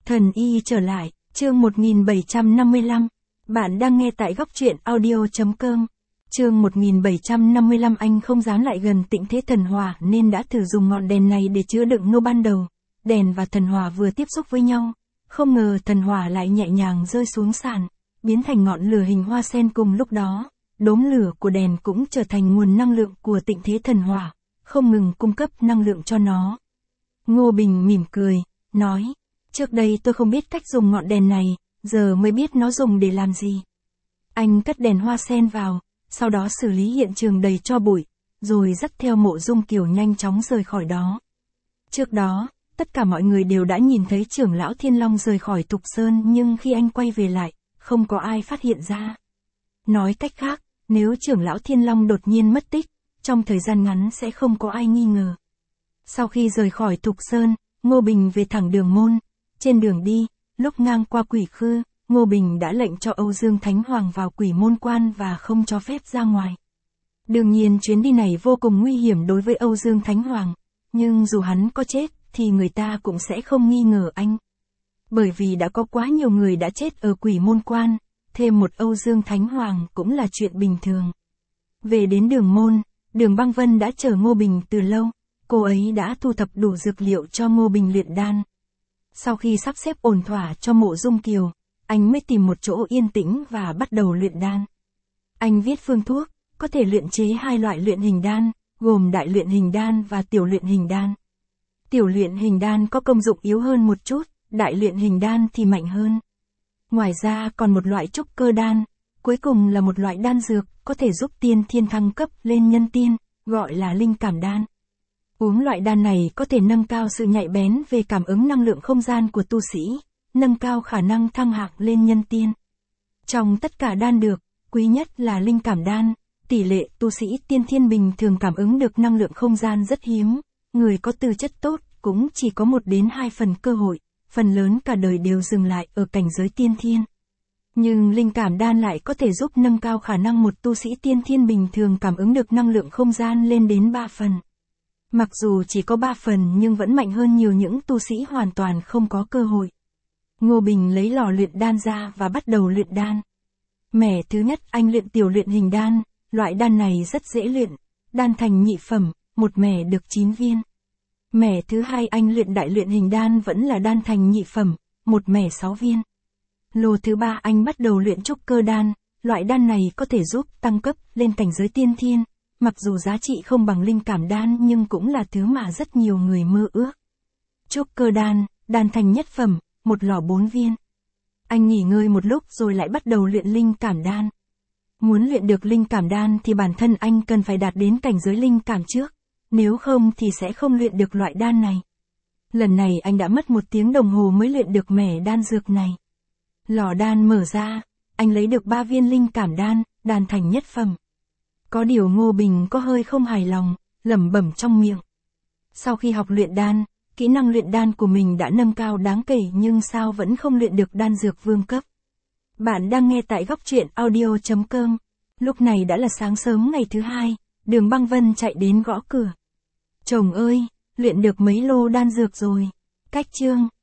Thần y trở lại, chương 1755. Bạn đang nghe tại góc truyện audio.com. Chương 1755. Anh không dám lại gần Tịnh Thế Thần Hỏa nên đã thử dùng ngọn đèn này để chứa đựng nô ban đầu. Đèn và thần hỏa vừa tiếp xúc với nhau, không ngờ thần hỏa lại nhẹ nhàng rơi xuống sàn, biến thành ngọn lửa hình hoa sen. Cùng lúc đó, đốm lửa của đèn cũng trở thành nguồn năng lượng của Tịnh Thế Thần Hỏa, không ngừng cung cấp năng lượng cho nó. Ngô Bình mỉm cười, nói, trước đây tôi không biết cách dùng ngọn đèn này, giờ mới biết nó dùng để làm gì. Anh cất đèn hoa sen vào, sau đó xử lý hiện trường đầy tro bụi, rồi dắt theo Mộ Dung Kiều nhanh chóng rời khỏi đó. Trước đó, tất cả mọi người đều đã nhìn thấy trưởng lão Thiên Long rời khỏi Thục Sơn, nhưng khi anh quay về lại, không có ai phát hiện ra. Nói cách khác, nếu trưởng lão Thiên Long đột nhiên mất tích, trong thời gian ngắn sẽ không có ai nghi ngờ. Sau khi rời khỏi Thục Sơn, Ngô Bình về thẳng Đường Môn. Trên đường đi, lúc ngang qua Quỷ Khư, Ngô Bình đã lệnh cho Âu Dương Thánh Hoàng vào Quỷ Môn Quan và không cho phép ra ngoài. Đương nhiên chuyến đi này vô cùng nguy hiểm đối với Âu Dương Thánh Hoàng, nhưng dù hắn có chết, thì người ta cũng sẽ không nghi ngờ anh. Bởi vì đã có quá nhiều người đã chết ở Quỷ Môn Quan, thêm một Âu Dương Thánh Hoàng cũng là chuyện bình thường. Về đến Đường Môn, Đường Băng Vân đã chờ Ngô Bình từ lâu, cô ấy đã thu thập đủ dược liệu cho Ngô Bình luyện đan. Sau khi sắp xếp ổn thỏa cho Mộ Dung Kiều, anh mới tìm một chỗ yên tĩnh và bắt đầu luyện đan. Anh viết phương thuốc, có thể luyện chế hai loại luyện hình đan, gồm đại luyện hình đan và tiểu luyện hình đan. Tiểu luyện hình đan có công dụng yếu hơn một chút, đại luyện hình đan thì mạnh hơn. Ngoài ra còn một loại trúc cơ đan, cuối cùng là một loại đan dược, có thể giúp tiên thiên thăng cấp lên nhân tiên, gọi là linh cảm đan. Uống loại đan này có thể nâng cao sự nhạy bén về cảm ứng năng lượng không gian của tu sĩ, nâng cao khả năng thăng hạng lên nhân tiên. Trong tất cả đan được, quý nhất là linh cảm đan, tỷ lệ tu sĩ tiên thiên bình thường cảm ứng được năng lượng không gian rất hiếm, người có tư chất tốt cũng chỉ có 1 đến 2 phần cơ hội, phần lớn cả đời đều dừng lại ở cảnh giới tiên thiên. Nhưng linh cảm đan lại có thể giúp nâng cao khả năng một tu sĩ tiên thiên bình thường cảm ứng được năng lượng không gian lên đến 3 phần. Mặc dù chỉ có 3 phần nhưng vẫn mạnh hơn nhiều những tu sĩ hoàn toàn không có cơ hội. Ngô Bình lấy lò luyện đan ra và bắt đầu luyện đan. Mẻ thứ nhất anh luyện tiểu luyện hình đan, loại đan này rất dễ luyện, đan thành nhị phẩm, một mẻ được 9 viên. Mẻ thứ hai anh luyện đại luyện hình đan vẫn là đan thành nhị phẩm, một mẻ 6 viên. Lô thứ ba anh bắt đầu luyện trúc cơ đan, loại đan này có thể giúp tăng cấp lên cảnh giới tiên thiên. Mặc dù giá trị không bằng linh cảm đan nhưng cũng là thứ mà rất nhiều người mơ ước. Trúc cơ đan, đan thành nhất phẩm, một lò 4 viên. Anh nghỉ ngơi một lúc rồi lại bắt đầu luyện linh cảm đan. Muốn luyện được linh cảm đan thì bản thân anh cần phải đạt đến cảnh giới linh cảm trước, nếu không thì sẽ không luyện được loại đan này. Lần này anh đã mất 1 tiếng đồng hồ mới luyện được mẻ đan dược này. Lò đan mở ra, anh lấy được 3 viên linh cảm đan, đan thành nhất phẩm. Có điều Ngô Bình có hơi không hài lòng, lẩm bẩm trong miệng. Sau khi học luyện đan, kỹ năng luyện đan của mình đã nâng cao đáng kể nhưng sao vẫn không luyện được đan dược vương cấp. Bạn đang nghe tại góc truyện audio.com. Lúc này đã là sáng sớm ngày thứ hai, Đường Băng Vân chạy đến gõ cửa. Chồng ơi, luyện được mấy lô đan dược rồi. Cách chương.